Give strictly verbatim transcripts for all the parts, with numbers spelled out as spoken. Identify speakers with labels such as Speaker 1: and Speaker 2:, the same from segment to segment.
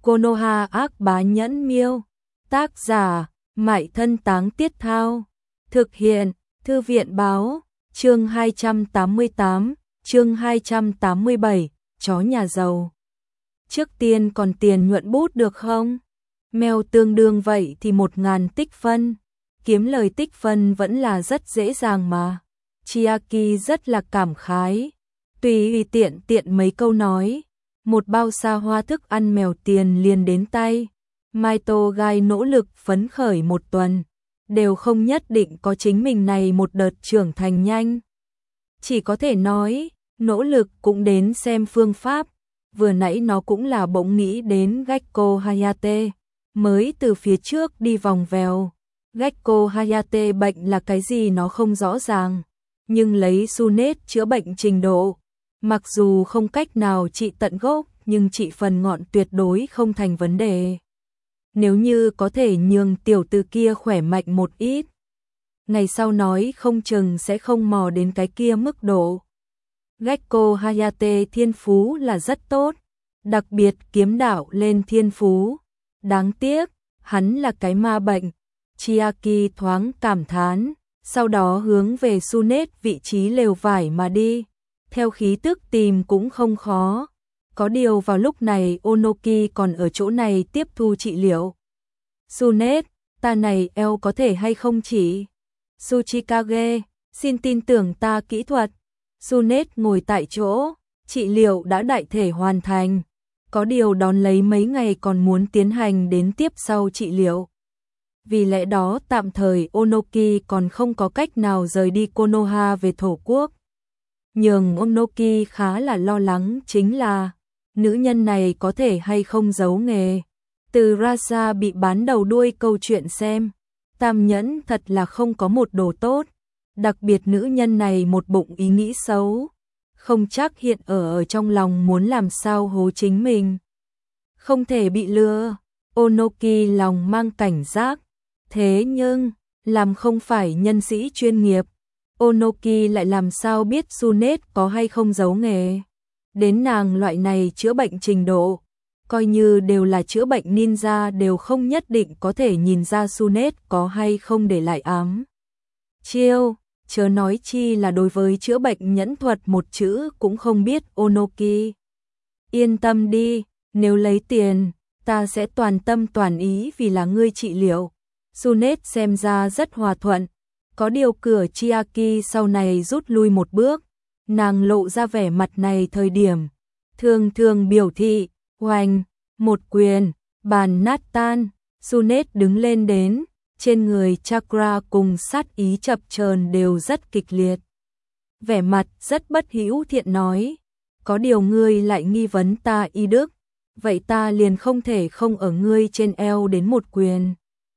Speaker 1: Konoha ác bá nhẫn miêu. Tác giả, Mại Thân Táng Tiết Thao. Thực hiện, Thư viện báo. Chương hai trăm tám mươi tám, chương hai trăm tám mươi bảy, chó nhà giàu. Trước tiên còn tiền nhuận bút được không? Mèo tương đương vậy thì một ngàn tích phân. Kiếm lời tích phân vẫn là rất dễ dàng mà. Chiaki rất là cảm khái. Tùy tiện tiện mấy câu nói. Một bao xa hoa thức ăn mèo tiền liền đến tay. Maito Gai nỗ lực phấn khởi một tuần. Đều không nhất định có chính mình này một đợt trưởng thành nhanh. Chỉ có thể nói, nỗ lực cũng đến xem phương pháp. Vừa nãy nó cũng là bỗng nghĩ đến Gekko Hayate. Mới từ phía trước đi vòng vèo. Gekko Hayate bệnh là cái gì nó không rõ ràng. Nhưng lấy Sunet chữa bệnh trình độ. Mặc dù không cách nào trị tận gốc, nhưng trị phần ngọn tuyệt đối không thành vấn đề. Nếu như có thể nhường tiểu tử kia khỏe mạnh một ít. Ngày sau nói không chừng sẽ không mò đến cái kia mức độ. Gekko Hayate thiên phú là rất tốt. Đặc biệt kiếm đạo lên thiên phú. Đáng tiếc, hắn là cái ma bệnh. Chiaki thoáng cảm thán. Sau đó hướng về Sunet vị trí lều vải mà đi. Theo khí tức tìm cũng không khó. Có điều vào lúc này Onoki còn ở chỗ này tiếp thu trị liệu. Sunet, ta này eo có thể hay không chỉ? Tsuchikage, xin tin tưởng ta kỹ thuật. Sunet ngồi tại chỗ, trị liệu đã đại thể hoàn thành. Có điều đón lấy mấy ngày còn muốn tiến hành đến tiếp sau trị liệu. Vì lẽ đó tạm thời Onoki còn không có cách nào rời đi Konoha về thổ quốc. Nhưng Onoki khá là lo lắng chính là nữ nhân này có thể hay không giấu nghề. Từ Rasa bị bán đầu đuôi câu chuyện xem, Tam Nhẫn thật là không có một đồ tốt. Đặc biệt nữ nhân này một bụng ý nghĩ xấu. Không chắc hiện ở ở trong lòng muốn làm sao hố chính mình. Không thể bị lừa. Onoki lòng mang cảnh giác. Thế nhưng, làm không phải nhân sĩ chuyên nghiệp. Onoki lại làm sao biết Sunet có hay không giấu nghề. Đến nàng loại này chữa bệnh trình độ. Coi như đều là chữa bệnh ninja đều không nhất định có thể nhìn ra Sunet có hay không để lại ám. Chiêu, chớ nói chi là đối với chữa bệnh nhẫn thuật một chữ cũng không biết Onoki. Yên tâm đi, nếu lấy tiền, ta sẽ toàn tâm toàn ý vì là ngươi trị liệu. Sunet xem ra rất hòa thuận. Có điều cửa Chiaki sau này rút lui một bước. Nàng lộ ra vẻ mặt này thời điểm. Thường thường biểu thị, hoành, một quyền, bàn nát tan. Sunet đứng lên đến. Trên người chakra cùng sát ý chập chờn đều rất kịch liệt. Vẻ mặt rất bất hữu thiện nói. Có điều ngươi lại nghi vấn ta y đức. Vậy ta liền không thể không ở ngươi trên eo đến một quyền.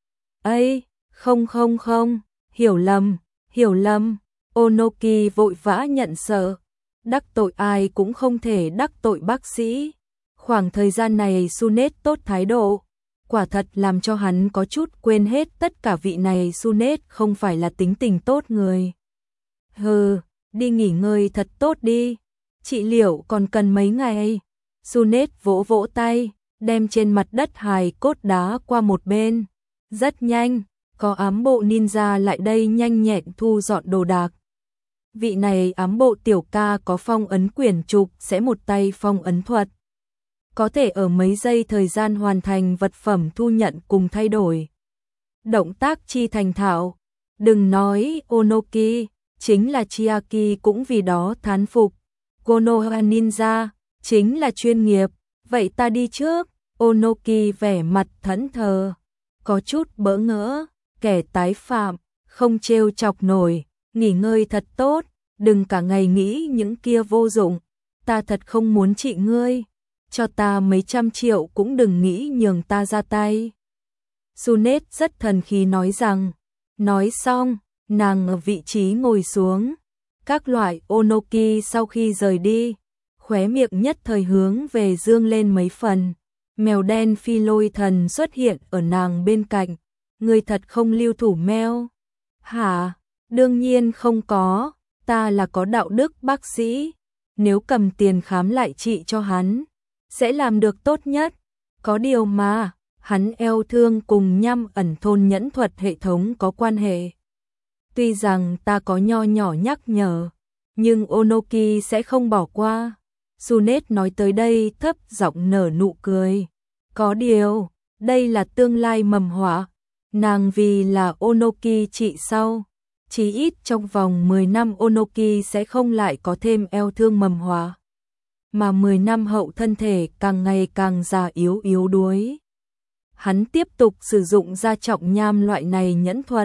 Speaker 1: Ây, không không không, hiểu lầm, hiểu lầm. Onoki vội vã nhận sợ. Đắc tội ai cũng không thể đắc tội bác sĩ. Khoảng thời gian này Sunet tốt thái độ. Quả thật làm cho hắn có chút quên hết tất cả vị này Sunet không phải là tính tình tốt người. Hừ, đi nghỉ ngơi thật tốt đi. Trị liệu còn cần mấy ngày. Sunet vỗ vỗ tay, đem trên mặt đất hài cốt đá qua một bên. Rất nhanh, có ám bộ ninja lại đây nhanh nhẹn thu dọn đồ đạc. Vị này ám bộ tiểu ca có phong ấn quyển trục sẽ một tay phong ấn thuật. Có thể ở mấy giây thời gian hoàn thành vật phẩm thu nhận cùng thay đổi. Động tác chi thành thạo. Đừng nói Onoki, chính là Chiaki cũng vì đó thán phục. Konoha ninja, chính là chuyên nghiệp. Vậy ta đi trước. Onoki vẻ mặt thẫn thờ. Có chút bỡ ngỡ, kẻ tái phạm, không trêu chọc nổi, nghỉ ngơi thật tốt, đừng cả ngày nghĩ những kia vô dụng, ta thật không muốn trị ngươi, cho ta mấy trăm triệu cũng đừng nghĩ nhường ta ra tay. Sunet rất thần khí nói rằng, nói xong, nàng ở vị trí ngồi xuống, các loại Onoki sau khi rời đi, khóe miệng nhất thời hướng về dương lên mấy phần. Mèo đen phi lôi thần xuất hiện ở nàng bên cạnh. Người thật không lưu thủ mèo. Hả? Đương nhiên không có. Ta là có đạo đức bác sĩ. Nếu cầm tiền khám lại trị cho hắn, sẽ làm được tốt nhất. Có điều mà, hắn eo thương cùng nhăm ẩn thôn nhẫn thuật hệ thống có quan hệ. Tuy rằng ta có nho nhỏ nhắc nhở, nhưng Onoki sẽ không bỏ qua. Sunet nói tới đây thấp giọng nở nụ cười. Có điều, đây là tương lai mầm họa. Nàng vì là Onoki trị sau. Chỉ ít trong vòng mười năm Onoki sẽ không lại có thêm eo thương mầm họa. Mà mười năm hậu thân thể càng ngày càng già yếu yếu đuối. Hắn tiếp tục sử dụng gia trọng nham loại này nhẫn thuật.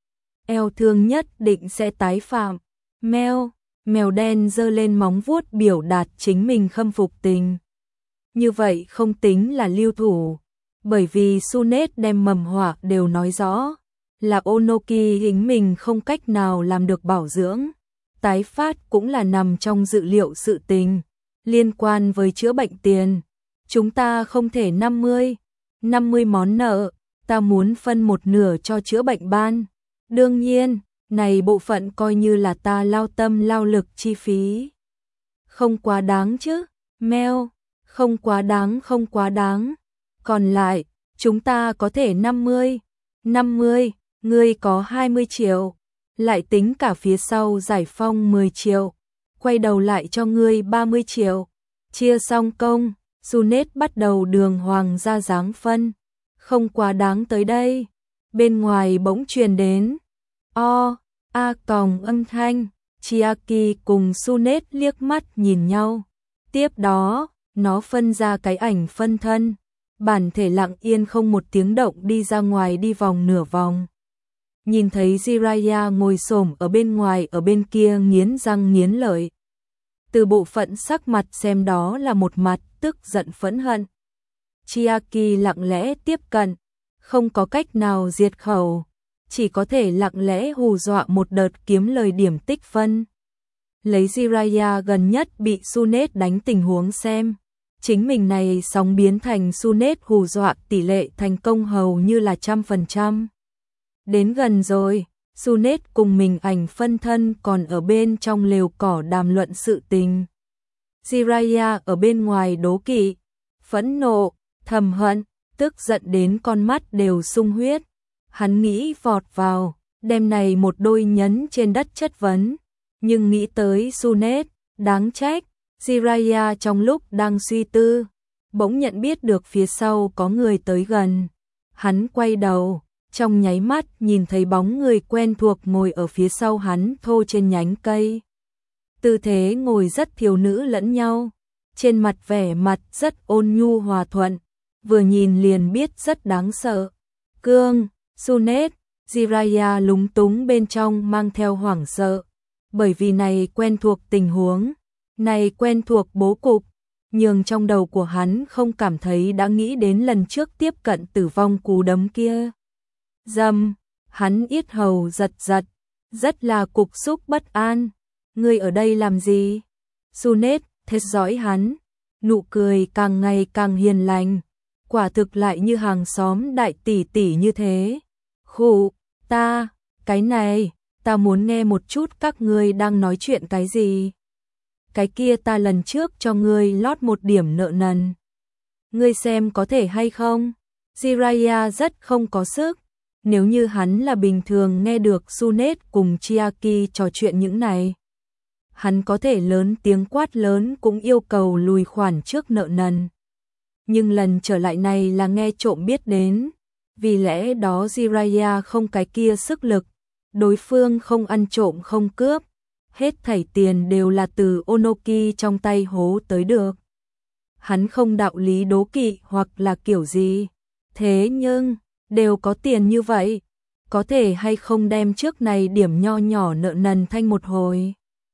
Speaker 1: Eo thương nhất định sẽ tái phạm. Mèo, mèo đen giơ lên móng vuốt biểu đạt chính mình khâm phục tình. Như vậy không tính là lưu thủ, bởi vì Sunet đem mầm họa đều nói rõ, là Onoki chính mình không cách nào làm được bảo dưỡng. Tái phát cũng là nằm trong dự liệu sự tình, liên quan với chữa bệnh tiền. Chúng ta không thể năm mươi, năm mươi món nợ, ta muốn phân một nửa cho chữa bệnh ban. Đương nhiên, này bộ phận coi như là ta lao tâm lao lực chi phí. Không quá đáng chứ, Mèo, không quá đáng không quá đáng. Còn lại, chúng ta có thể năm mươi, năm mươi, ngươi có hai mươi triệu, lại tính cả phía sau giải phong mười triệu, quay đầu lại cho ngươi ba mươi triệu. Chia xong công, Sunet bắt đầu đường hoàng ra dáng phân. Không quá đáng tới đây. Bên ngoài bỗng truyền đến O, A còng âm thanh. Chiaki cùng Sunet liếc mắt nhìn nhau. Tiếp đó, nó phân ra cái ảnh phân thân. Bản thể lặng yên không một tiếng động đi ra ngoài đi vòng nửa vòng. Nhìn thấy Jiraiya ngồi xổm ở bên ngoài ở bên kia nghiến răng nghiến lợi. Từ bộ phận sắc mặt xem đó là một mặt tức giận phẫn hận. Chiaki lặng lẽ tiếp cận, không có cách nào diệt khẩu, chỉ có thể lặng lẽ hù dọa một đợt kiếm lời điểm tích phân. Lấy Jiraiya gần nhất bị Sunet đánh tình huống xem, chính mình này sóng biến thành Sunet hù dọa tỷ lệ thành công hầu như là trăm phần trăm. Đến gần rồi, Sunet cùng mình ảnh phân thân còn ở bên trong lều cỏ đàm luận sự tình. Jiraiya ở bên ngoài đố kỵ, phẫn nộ, thầm hận, tức giận đến con mắt đều sung huyết. Hắn nghĩ vọt vào, đem này một đôi nhấn trên đất chất vấn, nhưng nghĩ tới Sunet, đáng trách. Jiraiya trong lúc đang suy tư, bỗng nhận biết được phía sau có người tới gần. Hắn quay đầu, trong nháy mắt nhìn thấy bóng người quen thuộc ngồi ở phía sau hắn thô trên nhánh cây. Tư thế ngồi rất thiếu nữ lẫn nhau, trên mặt vẻ mặt rất ôn nhu hòa thuận, vừa nhìn liền biết rất đáng sợ. Cương, Sunet, Jiraiya lúng túng bên trong mang theo hoảng sợ, bởi vì này quen thuộc tình huống, này quen thuộc bố cục, nhưng trong đầu của hắn không cảm thấy đã nghĩ đến lần trước tiếp cận tử vong cú đấm kia. Dầm, hắn yết hầu giật giật, rất là cục xúc bất an. Ngươi ở đây làm gì? Sunet theo dõi hắn, nụ cười càng ngày càng hiền lành, quả thực lại như hàng xóm đại tỷ tỷ như thế. Khụ, ta, cái này, ta muốn nghe một chút các ngươi đang nói chuyện cái gì. Cái kia ta lần trước cho ngươi lót một điểm nợ nần. Ngươi xem có thể hay không? Jiraiya rất không có sức. Nếu như hắn là bình thường nghe được Sunet cùng Chiaki trò chuyện những này, hắn có thể lớn tiếng quát lớn cũng yêu cầu lùi khoản trước nợ nần. Nhưng lần trở lại này là nghe trộm biết đến, vì lẽ đó Jiraiya không cái kia sức lực, đối phương không ăn trộm không cướp, hết thảy tiền đều là từ Onoki trong tay hố tới được. Hắn không đạo lý đố kỵ hoặc là kiểu gì, thế nhưng đều có tiền như vậy, có thể hay không đem trước này điểm nho nhỏ nợ nần thanh một hồi.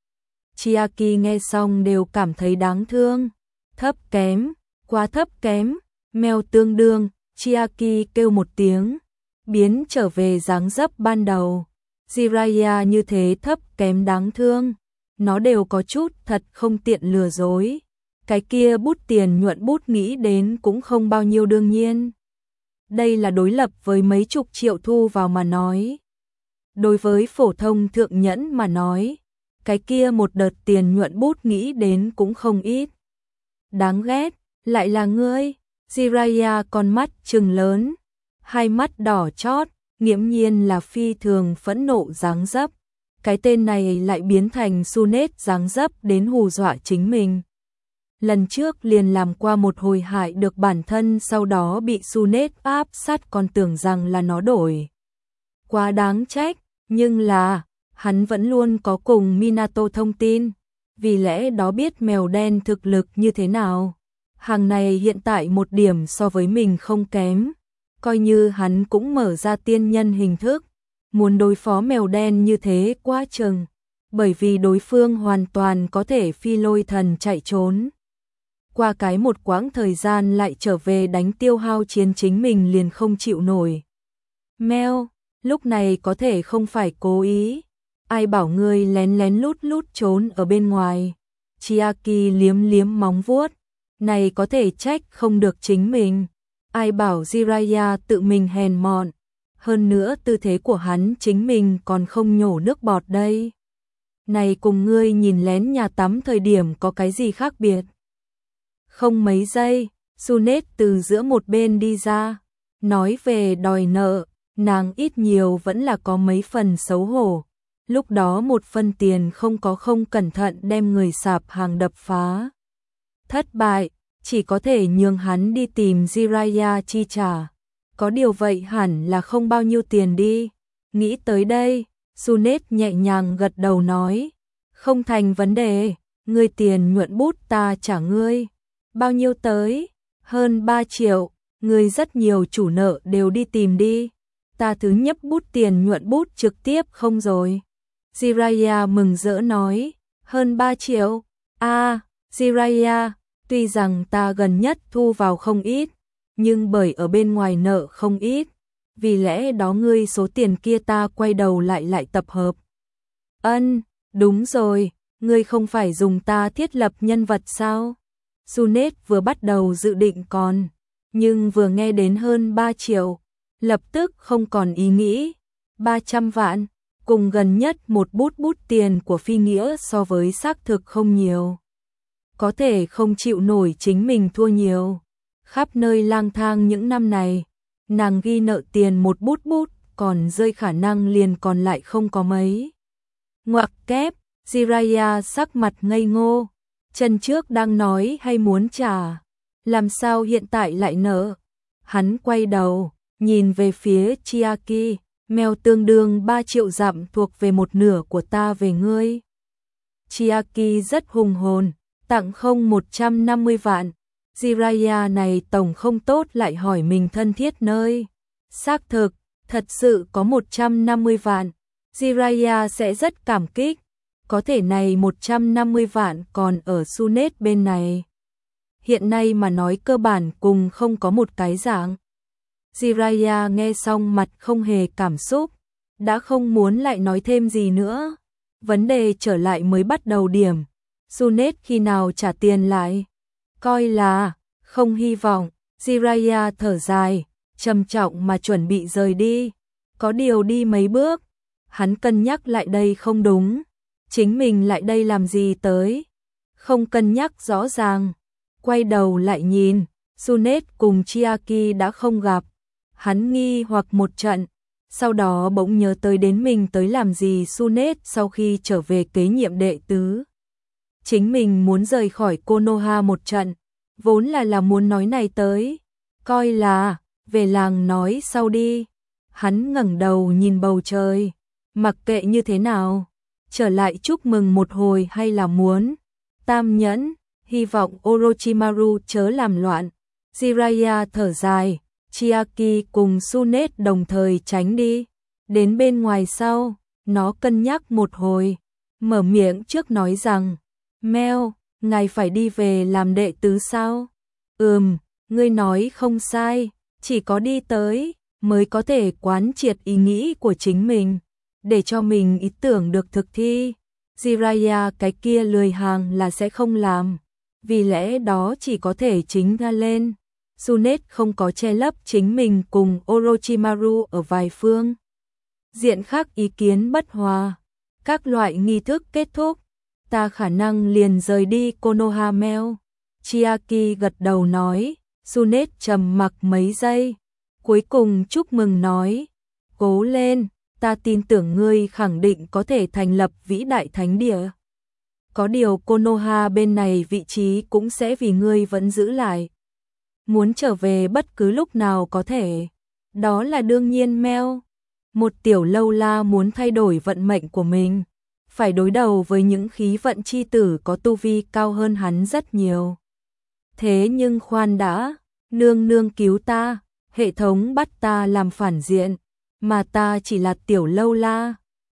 Speaker 1: Chiaki nghe xong đều cảm thấy đáng thương, thấp kém, quá thấp kém, mèo tương đương, Chiaki kêu một tiếng, biến trở về dáng dấp ban đầu. Jiraiya như thế thấp kém đáng thương, nó đều có chút thật không tiện lừa dối. Cái kia bút tiền nhuận bút nghĩ đến cũng không bao nhiêu đương nhiên. Đây là đối lập với mấy chục triệu thu vào mà nói. Đối với phổ thông thượng nhẫn mà nói, cái kia một đợt tiền nhuận bút nghĩ đến cũng không ít. Đáng ghét, lại là ngươi. Jiraiya con mắt trừng lớn, hai mắt đỏ chót, nghiễm nhiên là phi thường phẫn nộ dáng dấp. Cái tên này lại biến thành Sunet dáng dấp đến hù dọa chính mình. Lần trước liền làm qua một hồi hại được bản thân, sau đó bị Sunet áp sát, còn tưởng rằng là nó đổi. Quá đáng trách, nhưng là, hắn vẫn luôn có cùng Minato thông tin, vì lẽ đó biết mèo đen thực lực như thế nào. Hàng này hiện tại một điểm so với mình không kém, coi như hắn cũng mở ra tiên nhân hình thức, muốn đối phó mèo đen như thế quá chừng, bởi vì đối phương hoàn toàn có thể phi lôi thần chạy trốn. Qua cái một quãng thời gian lại trở về đánh tiêu hao chiến chính mình liền không chịu nổi. Mèo, lúc này có thể không phải cố ý, ai bảo ngươi lén lén lút lút trốn ở bên ngoài. Chiaki liếm liếm móng vuốt, này có thể trách không được chính mình. Ai bảo Jiraiya tự mình hèn mọn, hơn nữa tư thế của hắn chính mình còn không nhổ nước bọt đây. Này cùng ngươi nhìn lén nhà tắm thời điểm có cái gì khác biệt? Không mấy giây, Sunet từ giữa một bên đi ra, nói về đòi nợ, nàng ít nhiều vẫn là có mấy phần xấu hổ. Lúc đó một phân tiền không có, không cẩn thận đem người sạp hàng đập phá. Thất bại, chỉ có thể nhường hắn đi tìm Jiraiya chi trả. Có điều vậy hẳn là không bao nhiêu tiền đi. Nghĩ tới đây, Sunet nhẹ nhàng gật đầu nói, không thành vấn đề, ngươi tiền nhuận bút ta trả ngươi. Bao nhiêu tới? Hơn ba triệu, ngươi rất nhiều chủ nợ đều đi tìm đi. Ta thứ nhấp bút tiền nhuận bút trực tiếp không rồi. Jiraiya mừng rỡ nói, hơn ba triệu. A, Jiraiya, tuy rằng ta gần nhất thu vào không ít, nhưng bởi ở bên ngoài nợ không ít, vì lẽ đó ngươi số tiền kia ta quay đầu lại lại tập hợp. Ân, đúng rồi, ngươi không phải dùng ta thiết lập nhân vật sao? Sunet vừa bắt đầu dự định còn, nhưng vừa nghe đến hơn ba triệu, lập tức không còn ý nghĩ. ba trăm vạn, cùng gần nhất một bút bút tiền của phi nghĩa so với xác thực không nhiều. Có thể không chịu nổi chính mình thua nhiều. Khắp nơi lang thang những năm này, nàng ghi nợ tiền một bút bút, còn rơi khả năng liền còn lại không có mấy. Ngoặc kép, Jiraiya sắc mặt ngây ngô, chân trước đang nói hay muốn trả, làm sao hiện tại lại nợ. Hắn quay đầu, nhìn về phía Chiaki, mèo tương đương ba triệu dặm thuộc về một nửa của ta về ngươi. Chiaki rất hùng hồn, tặng không một trăm năm mươi vạn. Jiraiya này tổng không tốt lại hỏi mình thân thiết nơi. Xác thực, thật sự có một trăm năm mươi vạn. Jiraiya sẽ rất cảm kích. Có thể này một trăm năm mươi vạn còn ở Sunet bên này. Hiện nay mà nói cơ bản cùng không có một cái dạng. Jiraiya nghe xong mặt không hề cảm xúc, đã không muốn lại nói thêm gì nữa. Vấn đề trở lại mới bắt đầu điểm. Sunet khi nào trả tiền lại? Coi là không hy vọng. Jiraiya thở dài, trầm trọng mà chuẩn bị rời đi. Có điều đi mấy bước, hắn cân nhắc lại đây không đúng. Chính mình lại đây làm gì tới? Không cân nhắc rõ ràng. Quay đầu lại nhìn, Sunet cùng Chiaki đã không gặp. Hắn nghi hoặc một trận, sau đó bỗng nhớ tới đến mình tới làm gì Sunet sau khi trở về kế nhiệm đệ tứ. Chính mình muốn rời khỏi Konoha một trận, vốn là là muốn nói này tới, coi là về làng nói sau đi. Hắn ngẩng đầu nhìn bầu trời, mặc kệ như thế nào, trở lại chúc mừng một hồi hay là muốn tam nhẫn, hy vọng Orochimaru chớ làm loạn. Jiraiya thở dài, Chiaki cùng Sunet đồng thời tránh đi, đến bên ngoài sau, nó cân nhắc một hồi, mở miệng trước nói rằng, Mèo, ngài phải đi về làm đệ tứ sao? Ừm, ngươi nói không sai, chỉ có đi tới, mới có thể quán triệt ý nghĩ của chính mình, để cho mình ý tưởng được thực thi. Jiraiya cái kia lười hàng là sẽ không làm, vì lẽ đó chỉ có thể chính ra lên. Sunet không có che lấp chính mình cùng Orochimaru ở vài phương diện khác ý kiến bất hòa. Các loại nghi thức kết thúc, ta khả năng liền rời đi Konoha Meo. Chiaki gật đầu nói, Junet trầm mặc mấy giây, cuối cùng chúc mừng nói, cố lên, ta tin tưởng ngươi khẳng định có thể thành lập vĩ đại thánh địa. Có điều Konoha bên này vị trí cũng sẽ vì ngươi vẫn giữ lại. Muốn trở về bất cứ lúc nào có thể. Đó là đương nhiên Meo. Một tiểu lâu la muốn thay đổi vận mệnh của mình, phải đối đầu với những khí vận chi tử có tu vi cao hơn hắn rất nhiều. Thế nhưng khoan đã, nương nương cứu ta, hệ thống bắt ta làm phản diện, mà ta chỉ là tiểu lâu la.